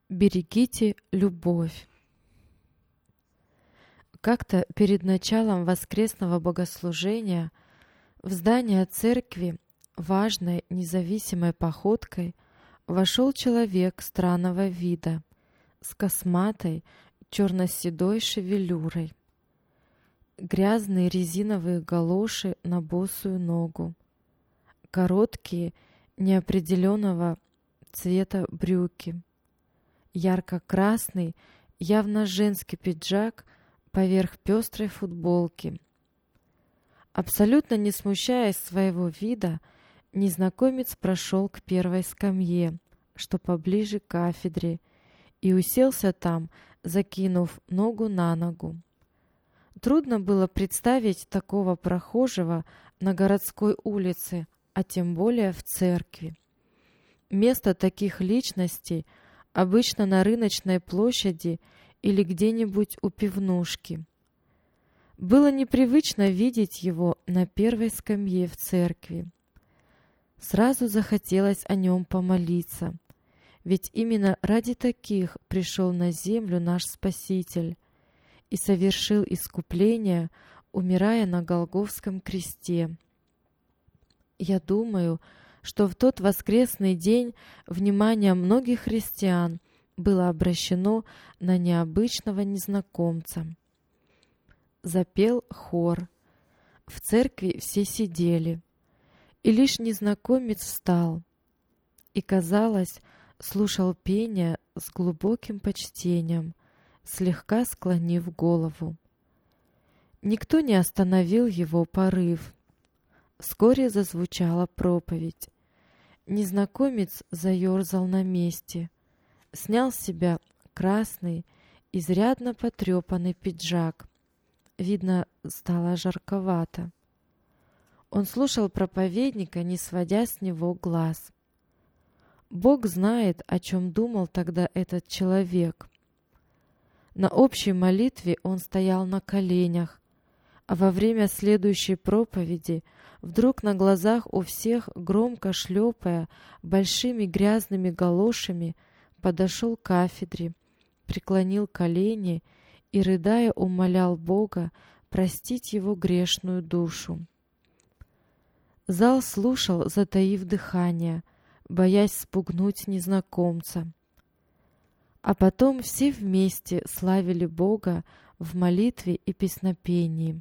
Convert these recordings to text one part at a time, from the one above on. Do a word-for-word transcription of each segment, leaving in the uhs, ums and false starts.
Берегите любовь. Как-то перед началом воскресного богослужения в здание церкви важной независимой походкой вошел человек странного вида с косматой черно-седой шевелюрой, грязные резиновые галоши на босую ногу, короткие неопределенного цвета брюки, ярко-красный, явно женский пиджак поверх пестрой футболки. Абсолютно не смущаясь своего вида, незнакомец прошел к первой скамье, что поближе к кафедре, и уселся там, закинув ногу на ногу. Трудно было представить такого прохожего на городской улице, а тем более в церкви. Место таких личностей обычно на рыночной площади или где-нибудь у пивнушки. Было непривычно видеть его на первой скамье в церкви. Сразу захотелось о нем помолиться, ведь именно ради таких пришел на землю наш Спаситель и совершил искупление, умирая на Голгофском кресте. Я думаю, что в тот воскресный день внимание многих христиан было обращено на необычного незнакомца. Запел хор. В церкви все сидели, и лишь незнакомец встал и, казалось, слушал пение с глубоким почтением, слегка склонив голову. Никто не остановил его порыв. Вскоре зазвучала проповедь. Незнакомец заерзал на месте, снял с себя красный, изрядно потрепанный пиджак. Видно, стало жарковато. Он слушал проповедника, не сводя с него глаз. Бог знает, о чем думал тогда этот человек. На общей молитве он стоял на коленях, а во время следующей проповеди вдруг на глазах у всех, громко шлепая большими грязными галошами, подошел к кафедре, преклонил колени и, рыдая, умолял Бога простить его грешную душу. Зал слушал, затаив дыхание, боясь спугнуть незнакомца. А потом все вместе славили Бога в молитве и песнопении.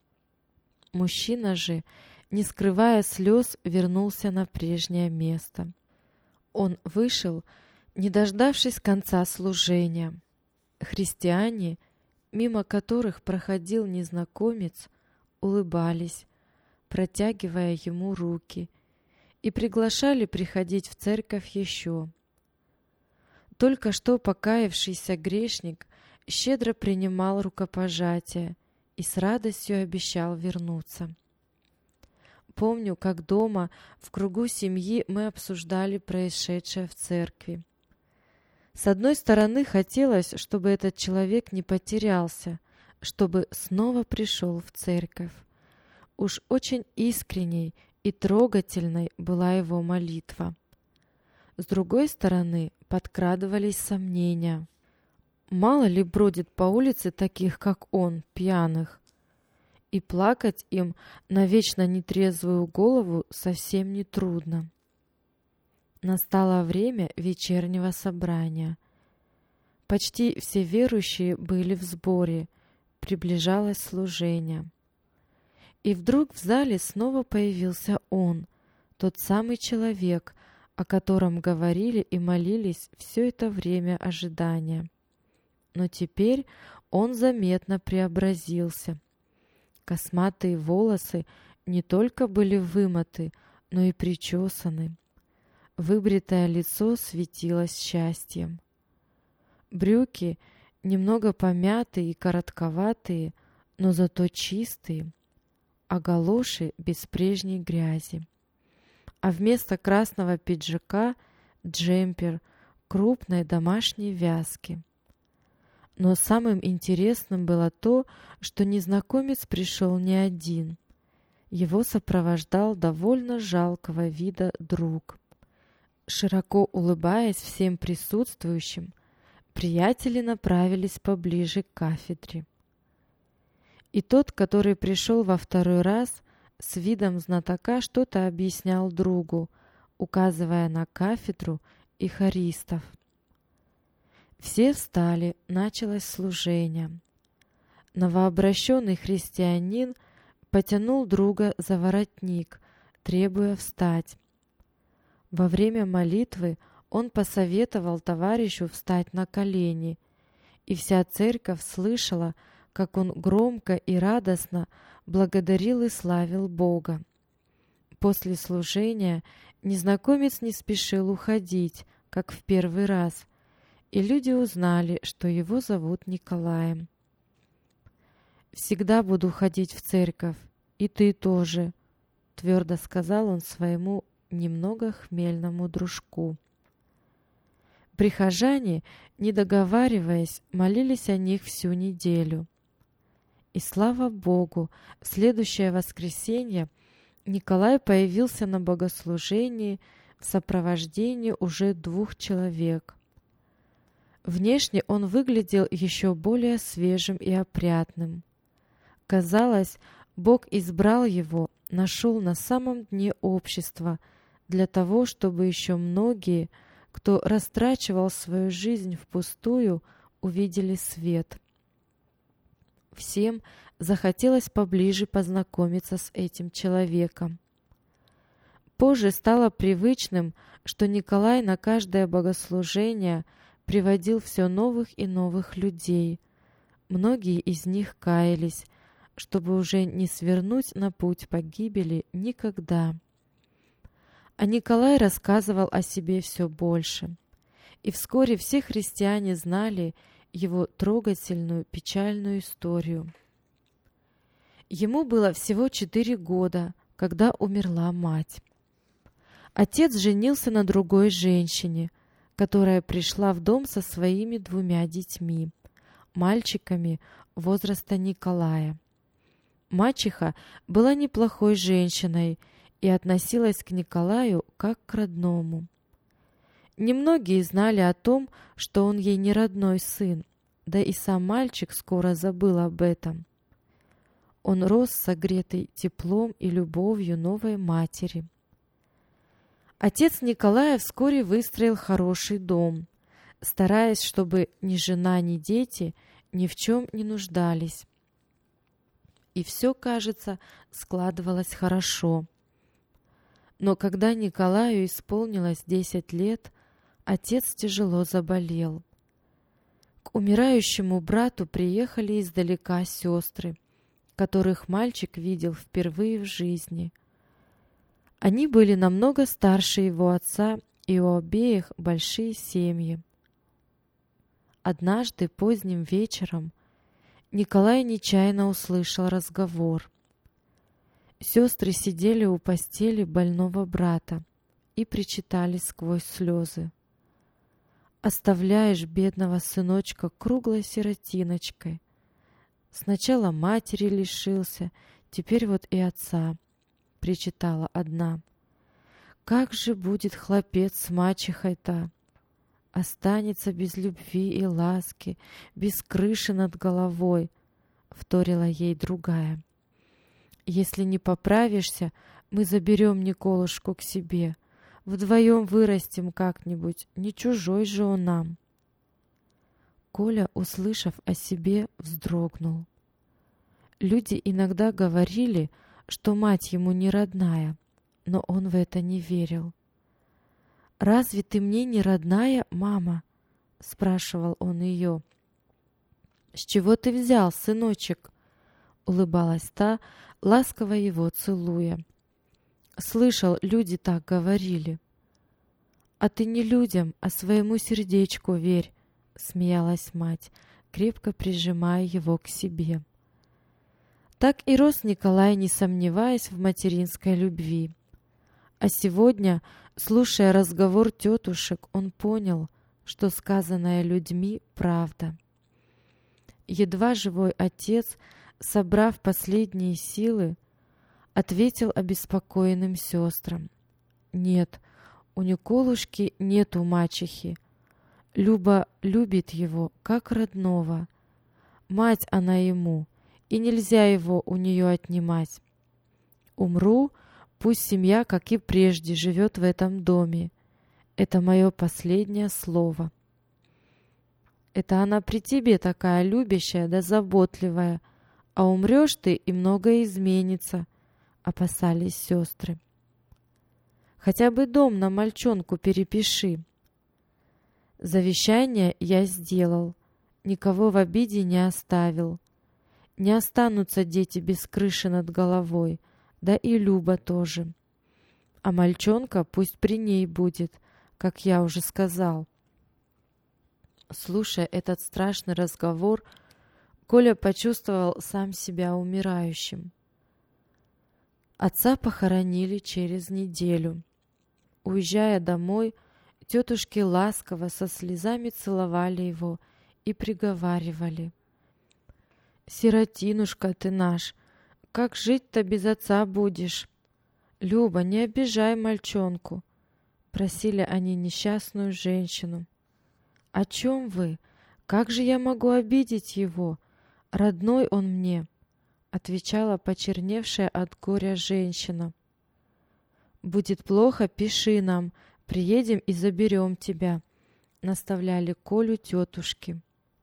Мужчина же, не скрывая слез, вернулся на прежнее место. Он вышел, не дождавшись конца служения. Христиане, мимо которых проходил незнакомец, улыбались, протягивая ему руки, и приглашали приходить в церковь еще. Только что покаявшийся грешник щедро принимал рукопожатие и с радостью обещал вернуться. Помню, как дома в кругу семьи мы обсуждали происшедшее в церкви. С одной стороны, хотелось, чтобы этот человек не потерялся, чтобы снова пришел в церковь. Уж очень искренней и трогательной была его молитва. С другой стороны, подкрадывались сомнения. Мало ли бродит по улице таких, как он, пьяных. И плакать им на вечно нетрезвую голову совсем не трудно. Настало время вечернего собрания. Почти все верующие были в сборе, приближалось служение. И вдруг в зале снова появился он, тот самый человек, о котором говорили и молились все это время ожидания. Но теперь он заметно преобразился. Косматые волосы не только были вымыты, но и причесаны. Выбритое лицо светилось счастьем. Брюки немного помятые и коротковатые, но зато чистые, а галоши без прежней грязи. А вместо красного пиджака джемпер крупной домашней вязки. Но самым интересным было то, что незнакомец пришел не один. Его сопровождал довольно жалкого вида друг. Широко улыбаясь всем присутствующим, приятели направились поближе к кафедре. И тот, который пришел во второй раз, с видом знатока что-то объяснял другу, указывая на кафедру и хористов. Все встали, началось служение. Новообращенный христианин потянул друга за воротник, требуя встать. Во время молитвы он посоветовал товарищу встать на колени, и вся церковь слышала, как он громко и радостно благодарил и славил Бога. После служения незнакомец не спешил уходить, как в первый раз, и люди узнали, что его зовут Николаем. «Всегда буду ходить в церковь, и ты тоже», — твердо сказал он своему немного хмельному дружку. Прихожане, не договариваясь, молились о них всю неделю. И слава Богу, в следующее воскресенье Николай появился на богослужении в сопровождении уже двух человек. Внешне он выглядел еще более свежим и опрятным. Казалось, Бог избрал его, нашел на самом дне общества для того, чтобы еще многие, кто растрачивал свою жизнь впустую, увидели свет. Всем захотелось поближе познакомиться с этим человеком. Позже стало привычным, что Николай на каждое богослужение приводил все новых и новых людей. Многие из них каялись, чтобы уже не свернуть на путь погибели никогда. А Николай рассказывал о себе все больше, и вскоре все христиане знали его трогательную печальную историю. Ему было всего четыре года, когда умерла мать. Отец женился на другой женщине, которая пришла в дом со своими двумя детьми, мальчиками возраста Николая. Мачеха была неплохой женщиной и относилась к Николаю как к родному. Немногие знали о том, что он ей не родной сын, да и сам мальчик скоро забыл об этом. Он рос согретый теплом и любовью новой матери. Отец Николая вскоре выстроил хороший дом, стараясь, чтобы ни жена, ни дети ни в чем не нуждались. И все, кажется, складывалось хорошо. Но когда Николаю исполнилось десять лет, отец тяжело заболел. К умирающему брату приехали издалека сестры, которых мальчик видел впервые в жизни. Они были намного старше его отца, и у обеих большие семьи. Однажды поздним вечером Николай нечаянно услышал разговор. Сестры сидели у постели больного брата и причитали сквозь слезы. «Оставляешь бедного сыночка круглой сиротиночкой. Сначала матери лишился, теперь вот и отца», — причитала одна. «Как же будет хлопец с мачехой-то? Останется без любви и ласки, без крыши над головой», — вторила ей другая. «Если не поправишься, мы заберем Николушку к себе. Вдвоем вырастим как-нибудь, не чужой же он нам». Коля, услышав о себе, вздрогнул. Люди иногда говорили, что мать ему не родная, но он в это не верил. «Разве ты мне не родная, мама?» — спрашивал он ее. «С чего ты взял, сыночек?» — улыбалась та, ласково его целуя. «Слышал, люди так говорили». «А ты не людям, а своему сердечку верь», — смеялась мать, крепко прижимая его к себе. Так и рос Николай, не сомневаясь в материнской любви. А сегодня, слушая разговор тетушек, он понял, что сказанное людьми правда. Едва живой отец, собрав последние силы, ответил обеспокоенным сестрам: «Нет, у Николушки нету мачехи. Люба любит его, как родного. Мать она ему, и нельзя его у нее отнимать. Умру, пусть семья, как и прежде, живет в этом доме. Это мое последнее слово. Это она при тебе такая любящая да заботливая, а умрешь ты, и многое изменится, опасались сестры. Хотя бы дом на мальчонку перепиши. Завещание я сделал, никого в обиде не оставил. Не останутся дети без крыши над головой, да и Люба тоже. А мальчонка пусть при ней будет, как я уже сказал. Слушая этот страшный разговор, Коля почувствовал сам себя умирающим. Отца похоронили через неделю. Уезжая домой, тетушки ласково со слезами целовали его и приговаривали: «Сиротинушка ты наш, как жить-то без отца будешь? Люба, не обижай мальчонку», — просили они несчастную женщину. «О чем вы? Как же я могу обидеть его? Родной он мне», — отвечала почерневшая от горя женщина. «Будет плохо, пиши нам, приедем и заберем тебя», — наставляли Колю тетушки.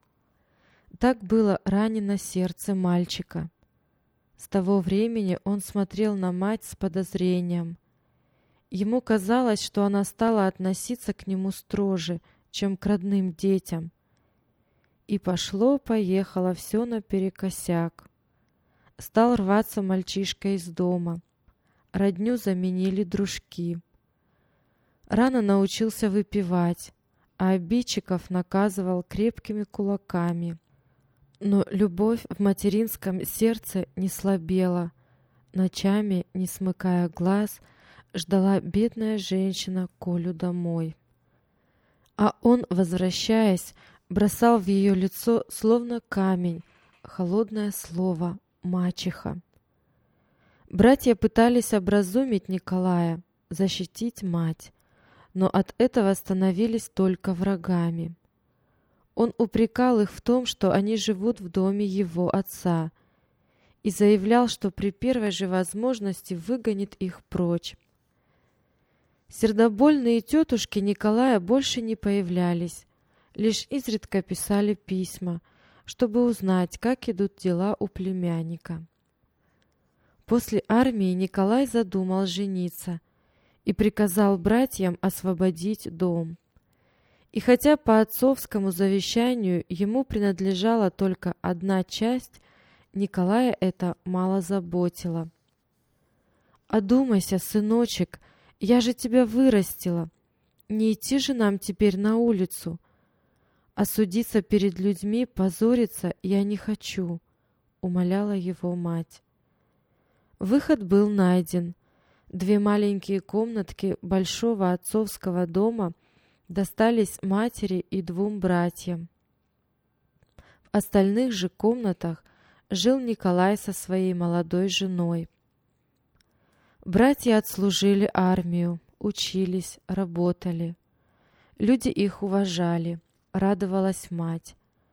Так было ранено сердце мальчика. С того времени он смотрел на мать с подозрением. Ему казалось, что она стала относиться к нему строже, чем к родным детям. И пошло-поехало все наперекосяк. Стал рваться мальчишка из дома. Родню заменили дружки. Рано научился выпивать, а обидчиков наказывал крепкими кулаками. Но любовь в материнском сердце не слабела. Ночами, не смыкая глаз, ждала бедная женщина Колю домой. А он, возвращаясь, бросал в ее лицо, словно камень, холодное слово «мачеха». Братья пытались образумить Николая, защитить мать, но от этого становились только врагами. Он упрекал их в том, что они живут в доме его отца, и заявлял, что при первой же возможности выгонит их прочь. Сердобольные тетушки Николая больше не появлялись, лишь изредка писали письма, чтобы узнать, как идут дела у племянника. После армии Николай задумал жениться и приказал братьям освободить дом. И хотя по отцовскому завещанию ему принадлежала только одна часть, Николая это мало заботило. «Одумайся, сыночек, я же тебя вырастила. Не идти же нам теперь на улицу. А судиться перед людьми, позориться я не хочу», — умоляла его мать. Выход был найден. Две маленькие комнатки большого отцовского дома достались матери и двум братьям. В остальных же комнатах жил Николай со своей молодой женой. Братья отслужили армию, учились, работали. Люди их уважали, радовалась мать.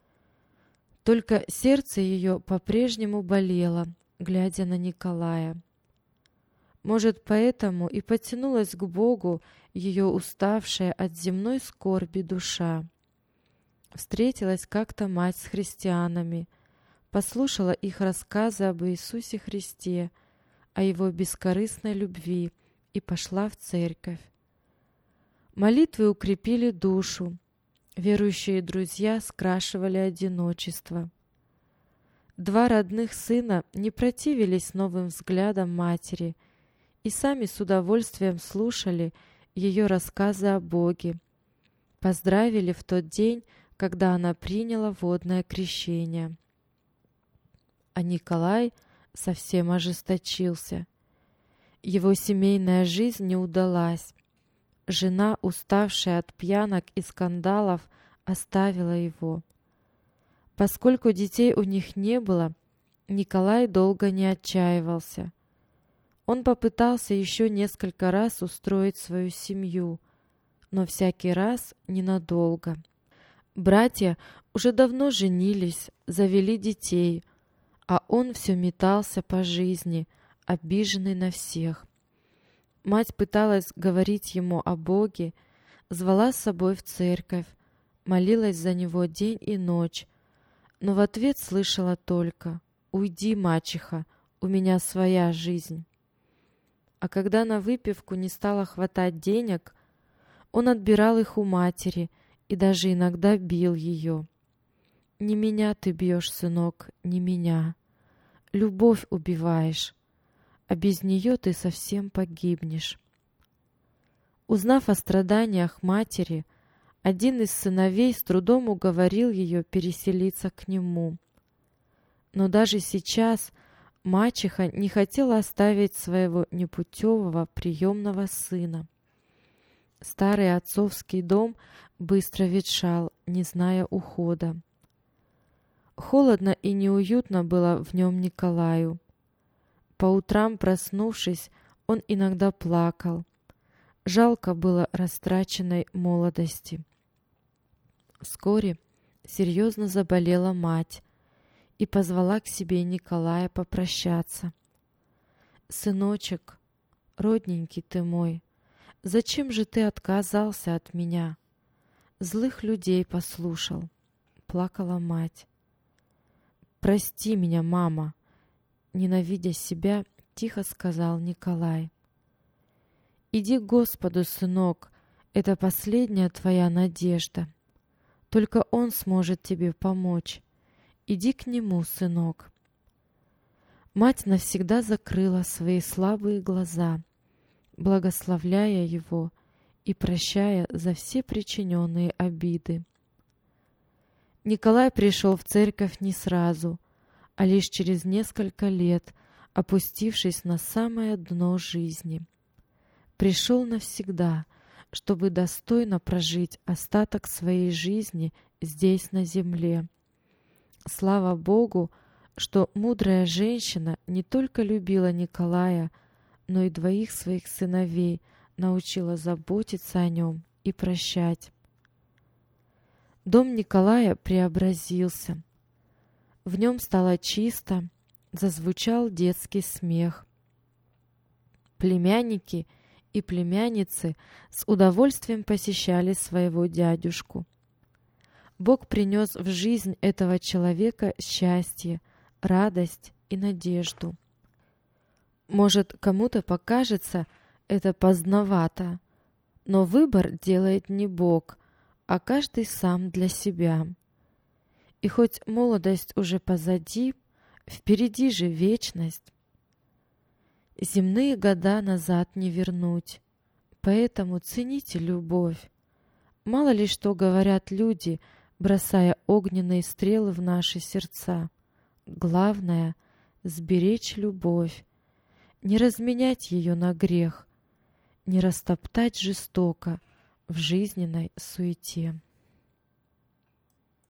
Только сердце ее по-прежнему болело, глядя на Николая. Может, поэтому и потянулась к Богу ее уставшая от земной скорби душа. Встретилась как-то мать с христианами, послушала их рассказы об Иисусе Христе, о его бескорыстной любви и пошла в церковь. Молитвы укрепили душу, верующие друзья скрашивали одиночество. Два родных сына не противились новым взглядам матери и сами с удовольствием слушали ее рассказы о Боге. Поздравили в тот день, когда она приняла водное крещение. А Николай совсем ожесточился. Его семейная жизнь не удалась. Жена, уставшая от пьянок и скандалов, оставила его. Поскольку детей у них не было, Николай долго не отчаивался. Он попытался еще несколько раз устроить свою семью, но всякий раз ненадолго. Братья уже давно женились, завели детей, а он все метался по жизни, обиженный на всех. Мать пыталась говорить ему о Боге, звала с собой в церковь, молилась за него день и ночь, но в ответ слышала только: «Уйди, мачеха, у меня своя жизнь». А когда на выпивку не стало хватать денег, он отбирал их у матери и даже иногда бил ее. «Не меня ты бьешь, сынок, не меня. Любовь убиваешь, а без нее ты совсем погибнешь». Узнав о страданиях матери, один из сыновей с трудом уговорил ее переселиться к нему. Но даже сейчас мачеха не хотела оставить своего непутевого приемного сына. Старый отцовский дом быстро ветшал, не зная ухода. Холодно и неуютно было в нем Николаю. По утрам, проснувшись, он иногда плакал. Жалко было растраченной молодости. Вскоре серьезно заболела мать и позвала к себе Николая попрощаться. «Сыночек, родненький ты мой, зачем же ты отказался от меня? Злых людей послушал», — плакала мать. «Прости меня, мама», — ненавидя себя, тихо сказал Николай. «Иди к Господу, сынок, это последняя твоя надежда. Только Он сможет тебе помочь. Иди к Нему, сынок». Мать навсегда закрыла свои слабые глаза, благословляя его и прощая за все причиненные обиды. Николай пришел в церковь не сразу, а лишь через несколько лет, опустившись на самое дно жизни. Пришел навсегда, чтобы достойно прожить остаток своей жизни здесь, на земле. Слава Богу, что мудрая женщина не только любила Николая, но и двоих своих сыновей научила заботиться о нем и прощать. Дом Николая преобразился. В нем стало чисто, зазвучал детский смех. Племянники и племянницы с удовольствием посещали своего дядюшку. Бог принес в жизнь этого человека счастье, радость и надежду. Может, кому-то покажется это поздновато, но выбор делает не Бог, а каждый сам для себя. И хоть молодость уже позади, впереди же вечность. Земные года назад не вернуть, поэтому цените любовь. Мало ли что говорят люди, бросая огненные стрелы в наши сердца. Главное — сберечь любовь, не разменять ее на грех, не растоптать жестоко в жизненной суете.